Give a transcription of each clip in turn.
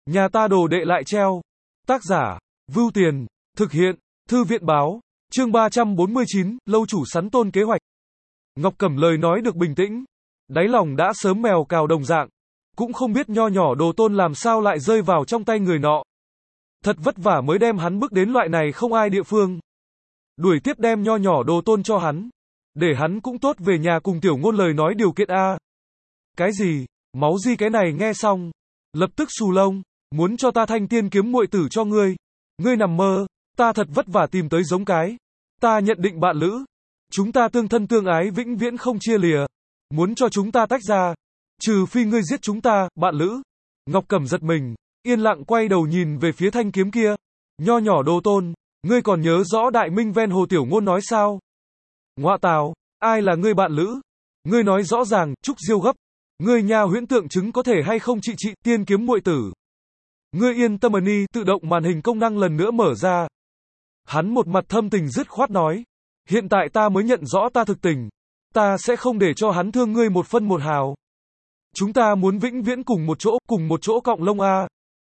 Nhà ta đồ đệ lại treo. Tác giả, Vưu Tiền, thực hiện, Thư viện báo, chương 349, lâu chủ sắn tôn kế hoạch. Ngọc Cẩm lời nói được bình tĩnh, đáy lòng đã sớm mèo cào đồng dạng, cũng không biết nho nhỏ Đồ Tôn làm sao lại rơi vào trong tay người nọ. Thật vất vả mới đem hắn bước đến loại này không ai địa phương. Đuổi tiếp đem nho nhỏ Đồ Tôn cho hắn, để hắn cũng tốt về nhà cùng Tiểu Ngôn lời nói điều kiện a. Cái gì? Máu Di cái này nghe xong, lập tức xù lông, muốn cho ta thanh tiên kiếm muội tử cho ngươi. Ngươi nằm mơ, ta thật vất vả tìm tới giống cái. Ta nhận định bạn lữ, chúng ta tương thân tương ái vĩnh viễn không chia lìa. Muốn cho chúng ta tách ra, trừ phi ngươi giết chúng ta, bạn lữ. Ngọc Cẩm giật mình, yên lặng quay đầu nhìn về phía thanh kiếm kia. Nho nhỏ Đồ Tôn, ngươi còn nhớ rõ Đại Minh ven hồ Tiểu Ngôn nói sao? Ngoạ tào, ai là ngươi bạn lữ? Ngươi nói rõ ràng, Trúc Diêu gấp. Ngươi nha huyễn tượng chứng có thể hay không chị tiên kiếm muội tử. Ngươi yên tâm ni, tự động màn hình công năng lần nữa mở ra. Hắn một mặt thâm tình dứt khoát nói. Hiện tại ta mới nhận rõ ta thực tình. Ta sẽ không để cho hắn thương ngươi một phân một hào. Chúng ta muốn vĩnh viễn cùng một chỗ cọng lông a.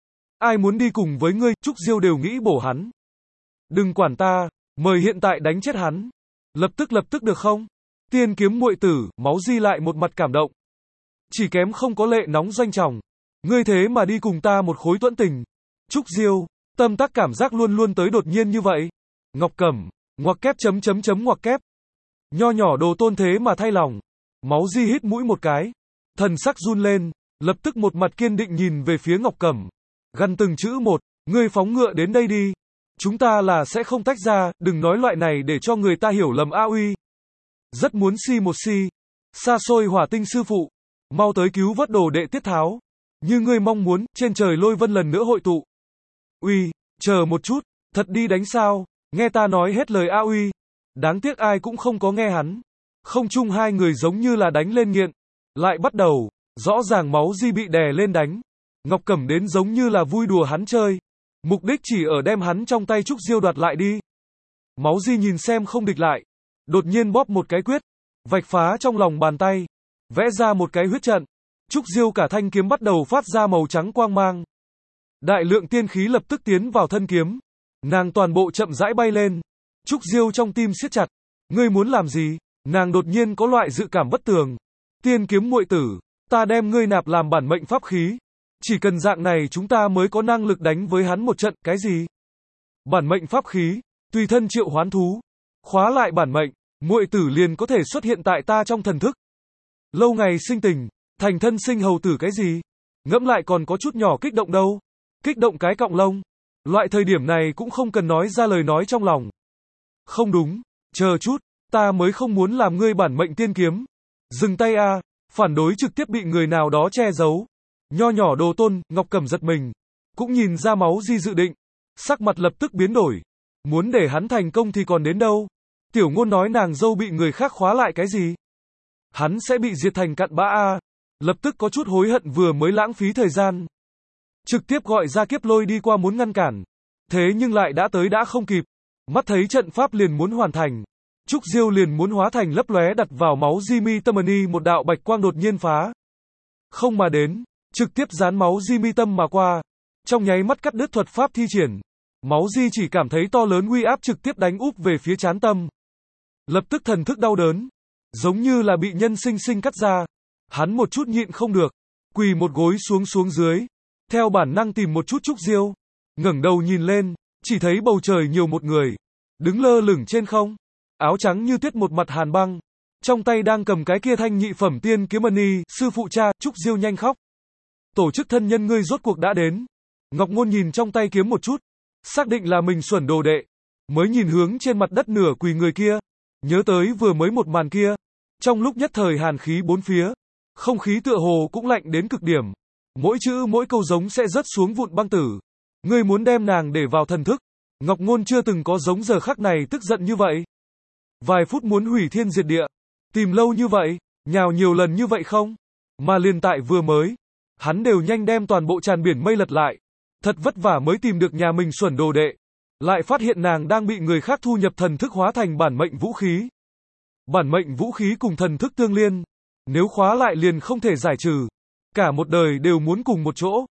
Ai muốn đi cùng với ngươi, Trúc Diêu đều nghĩ bổ hắn. Đừng quản ta, mời hiện tại đánh chết hắn. Lập tức được không? Tiên kiếm muội tử, Máu Di lại một mặt cảm động. Chỉ kém không có lệ nóng doanh trọng. Ngươi thế mà đi cùng ta một khối tuẫn tình. Trúc Diêu, tâm tắc cảm giác luôn luôn tới đột nhiên như vậy. Ngọc Cẩm, ngoặc kép ngoặc kép. Nho nhỏ Đồ Tôn thế mà thay lòng. Máu Di hít mũi một cái. Thần sắc run lên, lập tức một mặt kiên định nhìn về phía Ngọc Cẩm. Gằn từng chữ một, ngươi phóng ngựa đến đây đi. Chúng ta là sẽ không tách ra, đừng nói loại này để cho người ta hiểu lầm a uy. Rất muốn si. Xa xôi Hỏa Tinh sư phụ. Mau tới cứu vớt đồ đệ Tiết Tháo. Như ngươi mong muốn, trên trời lôi vân lần nữa hội tụ. Uy, chờ một chút, thật đi đánh sao? Nghe ta nói hết lời a uy. Đáng tiếc ai cũng không có nghe hắn. Không chung hai người giống như là đánh lên nghiện. Lại bắt đầu, rõ ràng Máu Di bị đè lên đánh. Ngọc Cẩm đến giống như là vui đùa hắn chơi. Mục đích chỉ ở đem hắn trong tay Trúc Diêu đoạt lại đi. Máu Di nhìn xem không địch lại. Đột nhiên bóp một cái quyết. Vạch phá trong lòng bàn tay. Vẽ ra một cái huyết trận. Trúc Diêu cả thanh kiếm bắt đầu phát ra màu trắng quang mang. Đại lượng tiên khí lập tức tiến vào thân kiếm. Nàng toàn bộ chậm rãi bay lên. Trúc Diêu trong tim siết chặt. Ngươi muốn làm gì? Nàng đột nhiên có loại dự cảm bất tường. Tiên kiếm muội tử, ta đem ngươi nạp làm bản mệnh pháp khí. Chỉ cần dạng này chúng ta mới có năng lực đánh với hắn một trận. Cái gì? Bản mệnh pháp khí, tùy thân triệu hoán thú. Khóa lại bản mệnh, muội tử liền có thể xuất hiện tại ta trong thần thức. Lâu ngày sinh tình, thành thân sinh hầu tử cái gì? Ngẫm lại còn có chút nhỏ kích động đâu. Kích động cái cọng lông. Loại thời điểm này cũng không cần nói ra lời nói trong lòng. Không đúng, chờ chút, ta mới không muốn làm ngươi bản mệnh tiên kiếm. Dừng tay a, phản đối trực tiếp bị người nào đó che giấu. Nho nhỏ Đồ Tôn, Ngọc Cẩm giật mình. Cũng nhìn ra Máu Di dự định. Sắc mặt lập tức biến đổi. Muốn để hắn thành công thì còn đến đâu. Tiểu Ngôn nói nàng dâu bị người khác khóa lại cái gì? Hắn sẽ bị diệt thành cặn bã a. Lập tức có chút hối hận vừa mới lãng phí thời gian. Trực tiếp gọi ra Kiếp Lôi đi qua muốn ngăn cản. Thế nhưng lại đã tới đã không kịp. Mắt thấy trận pháp liền muốn hoàn thành. Trúc Diêu liền muốn hóa thành lấp lóe đặt vào Máu Di mi tâm ni một đạo bạch quang đột nhiên phá. Không mà đến, trực tiếp dán Máu Di mi tâm mà qua. Trong nháy mắt cắt đứt thuật pháp thi triển. Máu Di chỉ cảm thấy to lớn uy áp trực tiếp đánh úp về phía trán tâm. Lập tức thần thức đau đớn. Giống như là bị nhân sinh sinh cắt ra. Hắn một chút nhịn không được. Quỳ một gối xuống dưới. Theo bản năng tìm một chút Trúc Diêu. Ngẩng đầu nhìn lên. Chỉ thấy bầu trời nhiều một người. Đứng lơ lửng trên không. Áo trắng như tuyết một mặt hàn băng. Trong tay đang cầm cái kia thanh nhị phẩm tiên kiếm ni. Sư phụ cha, Trúc Diêu nhanh khóc. Tổ chức thân nhân ngươi rốt cuộc đã đến. Ngọc Ngôn nhìn trong tay kiếm một chút. Xác định là mình xuẩn đồ đệ. Mới nhìn hướng trên mặt đất nửa quỳ người kia. Nhớ tới vừa mới một màn kia. Trong lúc nhất thời hàn khí bốn phía. Không khí tựa hồ cũng lạnh đến cực điểm. Mỗi chữ mỗi câu giống sẽ rớt xuống vụn băng tử. Ngươi muốn đem nàng để vào thần thức. Ngọc Ngôn chưa từng có giống giờ khắc này tức giận như vậy. Vài phút muốn hủy thiên diệt địa. Tìm lâu như vậy, nhào nhiều lần như vậy không? Mà liền tại vừa mới. Hắn đều nhanh đem toàn bộ tràn biển mây lật lại. Thật vất vả mới tìm được nhà mình xuẩn đồ đệ. Lại phát hiện nàng đang bị người khác thu nhập thần thức hóa thành bản mệnh vũ khí. Bản mệnh vũ khí cùng thần thức tương liên. Nếu khóa lại liền không thể giải trừ. Cả một đời đều muốn cùng một chỗ.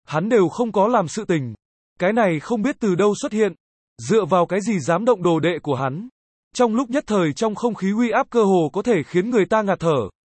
hắn đều không có làm sự tình. Cái này không biết từ đâu xuất hiện, dựa vào cái gì dám động đồ đệ của hắn. Trong lúc nhất thời trong không khí uy áp cơ hồ có thể khiến người ta ngạt thở.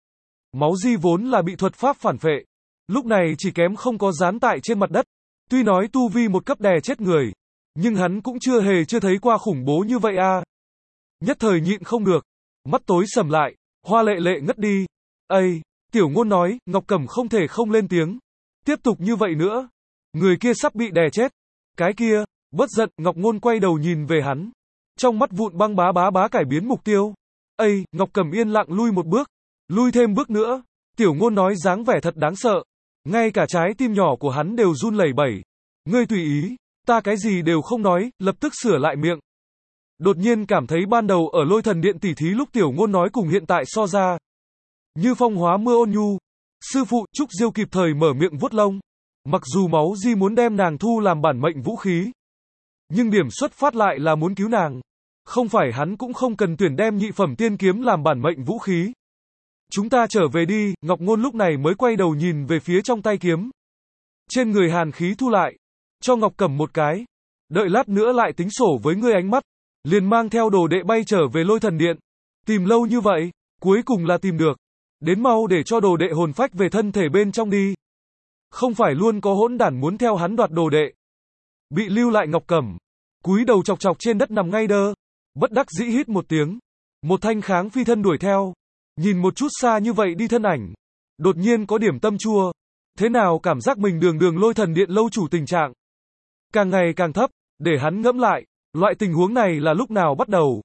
Máu Di vốn là bị thuật pháp phản phệ, lúc này chỉ kém không có dán tại trên mặt đất. Tuy nói tu vi một cấp đè chết người, nhưng hắn cũng chưa thấy qua khủng bố như vậy a. Nhất thời nhịn không được, mắt tối sầm lại, Hoa Lệ Lệ ngất đi. Ây, Tiểu Ngôn nói, Ngọc Cẩm không thể không lên tiếng. Tiếp tục như vậy nữa, người kia sắp bị đè chết. Cái kia, bất giận, Ngọc Ngôn quay đầu nhìn về hắn. Trong mắt vụn băng bá bá cải biến mục tiêu. Ây, Ngọc Cẩm yên lặng lui một bước, lui thêm bước nữa. Tiểu Ngôn nói dáng vẻ thật đáng sợ. Ngay cả trái tim nhỏ của hắn đều run lẩy bẩy. Ngươi tùy ý, ta cái gì đều không nói, lập tức sửa lại miệng. Đột nhiên cảm thấy ban đầu ở Lôi Thần Điện tỉ thí lúc Tiểu Ngôn nói cùng hiện tại so ra. Như phong hóa mưa ôn nhu. Sư phụ, Trúc Diêu kịp thời mở miệng vuốt lông. Mặc dù Máu Di muốn đem nàng thu làm bản mệnh vũ khí, nhưng điểm xuất phát lại là muốn cứu nàng. Không phải hắn cũng không cần tuyển đem nhị phẩm tiên kiếm làm bản mệnh vũ khí. Chúng ta trở về đi, Ngọc Ngôn lúc này mới quay đầu nhìn về phía trong tay kiếm. Trên người hàn khí thu lại, cho Ngọc Cẩm một cái. Đợi lát nữa lại tính sổ với ngươi ánh mắt. Liền mang theo đồ đệ bay trở về Lôi Thần Điện. Tìm lâu như vậy, cuối cùng là tìm được. Đến mau để cho đồ đệ hồn phách về thân thể bên trong đi. Không phải luôn có hỗn đản muốn theo hắn đoạt đồ đệ. Bị lưu lại Ngọc Cẩm, cúi đầu chọc chọc trên đất nằm ngay đơ. Bất đắc dĩ hít một tiếng. Một thanh kháng phi thân đuổi theo. Nhìn một chút xa như vậy đi thân ảnh. Đột nhiên có điểm tâm chua. Thế nào cảm giác mình đường Lôi Thần Điện lâu chủ tình trạng càng ngày càng thấp. Để hắn ngẫm lại, loại tình huống này là lúc nào bắt đầu.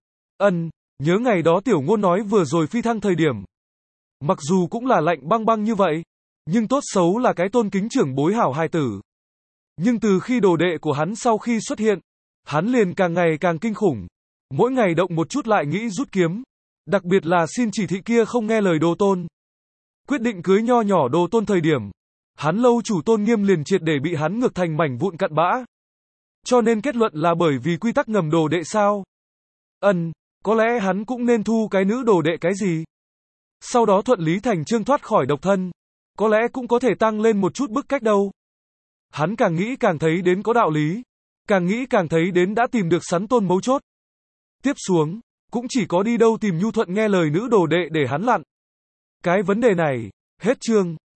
Nhớ ngày đó Tiểu Ngôn nói vừa rồi phi thăng thời điểm. Mặc dù cũng là lạnh băng băng như vậy, nhưng tốt xấu là cái tôn kính trưởng bối hảo hài tử. Nhưng từ khi đồ đệ của hắn sau khi xuất hiện, hắn liền càng ngày càng kinh khủng. Mỗi ngày động một chút lại nghĩ rút kiếm. Đặc biệt là xin chỉ thị kia không nghe lời Đồ Tôn. Quyết định cưới nho nhỏ Đồ Tôn thời điểm, hắn lâu chủ tôn nghiêm liền triệt để bị hắn ngược thành mảnh vụn cặn bã. Cho nên kết luận là bởi vì quy tắc ngầm đồ đệ sao? Có lẽ hắn cũng nên thu cái nữ đồ đệ cái gì? Sau đó thuận lý thành chương thoát khỏi độc thân. Có lẽ cũng có thể tăng lên một chút bức cách đâu. Hắn càng nghĩ càng thấy đến có đạo lý. Càng nghĩ càng thấy đến đã tìm được Sắn Tôn mấu chốt. Tiếp xuống, cũng chỉ có đi đâu tìm nhu thuận nghe lời nữ đồ đệ để hắn lặn. Cái vấn đề này, hết chương.